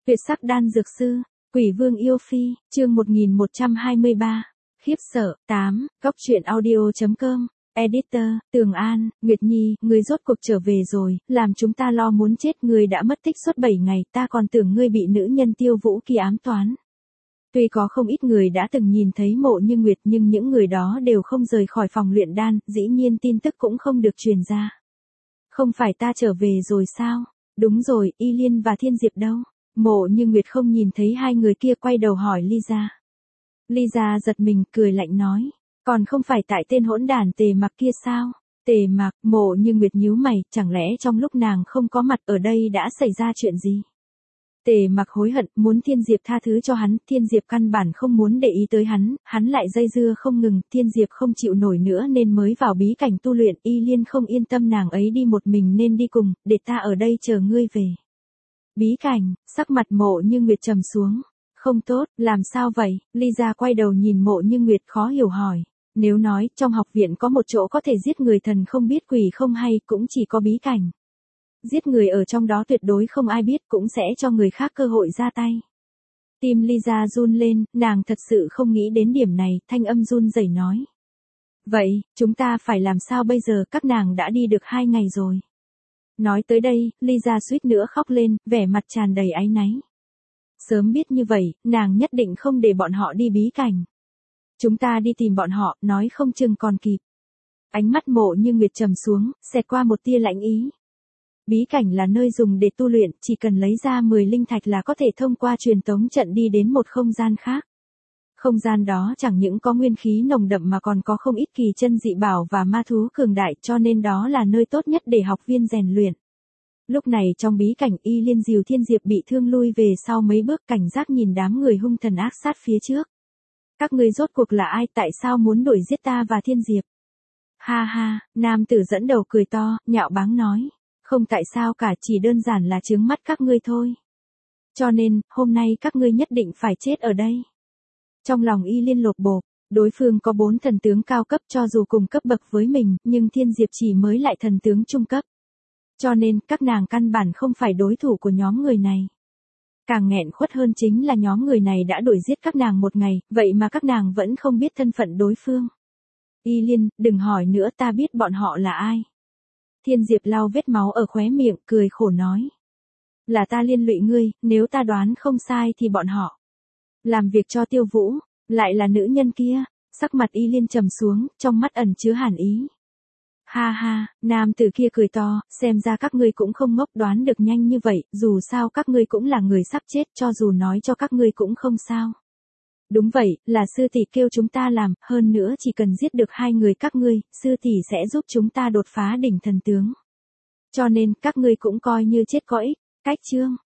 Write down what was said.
Tuyệt sắc đan dược sư, Quỷ Vương yêu phi, chương 1123. Khiếp sợ, 8, góc truyện audio.com, editor, Tường An, Nguyệt Nhi, người rốt cuộc trở về rồi, làm chúng ta lo muốn chết, người đã mất tích suốt 7 ngày, ta còn tưởng ngươi bị nữ nhân Tiêu Vũ kia ám toán. Tuy có không ít người đã từng nhìn thấy Mộ Như Nguyệt nhưng những người đó đều không rời khỏi phòng luyện đan, dĩ nhiên tin tức cũng không được truyền ra. Không phải ta trở về rồi sao? Đúng rồi, Y Liên và Thiên Diệp đâu? Mộ Như Nguyệt không nhìn thấy hai người kia, quay đầu hỏi Lisa. Lisa giật mình, cười lạnh nói, còn không phải tại tên hỗn đản Tề Mặc kia sao? Tề Mặc, Mộ Như Nguyệt nhíu mày, chẳng lẽ trong lúc nàng không có mặt ở đây đã xảy ra chuyện gì? Tề Mặc hối hận, muốn Thiên Diệp tha thứ cho hắn, Thiên Diệp căn bản không muốn để ý tới hắn lại dây dưa không ngừng, Thiên Diệp không chịu nổi nữa nên mới vào bí cảnh tu luyện, Y Liên không yên tâm nàng ấy đi một mình nên đi cùng, để ta ở đây chờ ngươi về. Bí cảnh, sắc mặt Mộ Như Nguyệt trầm xuống. Không tốt, làm sao vậy? Lisa quay đầu nhìn Mộ Như Nguyệt khó hiểu hỏi. Nếu nói trong học viện có một chỗ có thể giết người thần không biết quỷ không hay, cũng chỉ có bí cảnh. Giết người ở trong đó tuyệt đối không ai biết, cũng sẽ cho người khác cơ hội ra tay. Tim Lisa run lên, nàng thật sự không nghĩ đến điểm này, thanh âm run rẩy nói. Vậy, chúng ta phải làm sao bây giờ, các nàng đã đi được 2 ngày rồi. Nói tới đây, Lisa suýt nữa khóc lên, vẻ mặt tràn đầy áy náy. Sớm biết như vậy, nàng nhất định không để bọn họ đi bí cảnh. Chúng ta đi tìm bọn họ, nói không chừng còn kịp. Ánh mắt Mộ Như Nguyệt trầm xuống, xẹt qua một tia lạnh ý. Bí cảnh là nơi dùng để tu luyện, chỉ cần lấy ra 10 linh thạch là có thể thông qua truyền tống trận đi đến một không gian khác. Không gian đó chẳng những có nguyên khí nồng đậm mà còn có không ít kỳ chân dị bảo và ma thú cường đại, cho nên đó là nơi tốt nhất để học viên rèn luyện. Lúc này trong bí cảnh, Y Liên dìu Thiên Diệp bị thương lui về sau mấy bước, cảnh giác nhìn đám người hung thần ác sát phía trước. Các ngươi rốt cuộc là ai, tại sao muốn đuổi giết ta và Thiên Diệp? Ha ha, nam tử dẫn đầu cười to, nhạo báng nói. Không tại sao cả, chỉ đơn giản là chướng mắt các ngươi thôi. Cho nên, hôm nay các ngươi nhất định phải chết ở đây. Trong lòng Y Liên lột bột, đối phương có 4 thần tướng cao cấp, cho dù cùng cấp bậc với mình, nhưng Thiên Diệp chỉ mới lại thần tướng trung cấp. Cho nên, các nàng căn bản không phải đối thủ của nhóm người này. Càng nghẹn khuất hơn chính là nhóm người này đã đuổi giết các nàng một ngày, vậy mà các nàng vẫn không biết thân phận đối phương. Y Liên, đừng hỏi nữa, ta biết bọn họ là ai. Thiên Diệp lau vết máu ở khóe miệng, cười khổ nói. Là ta liên lụy ngươi, nếu ta đoán không sai thì bọn họ làm việc cho Tiêu Vũ, lại là nữ nhân kia. Sắc mặt Y Liên trầm xuống, trong mắt ẩn chứa hàn ý. Ha ha, nam tử kia cười to, xem ra các ngươi cũng không ngốc, đoán được nhanh như vậy, dù sao các ngươi cũng là người sắp chết, cho dù nói cho các ngươi cũng không sao. Đúng vậy, là sư tỷ kêu chúng ta làm, hơn nữa chỉ cần giết được 2 người các ngươi, sư tỷ sẽ giúp chúng ta đột phá đỉnh thần tướng. Cho nên, các ngươi cũng coi như chết có ích. Cách chương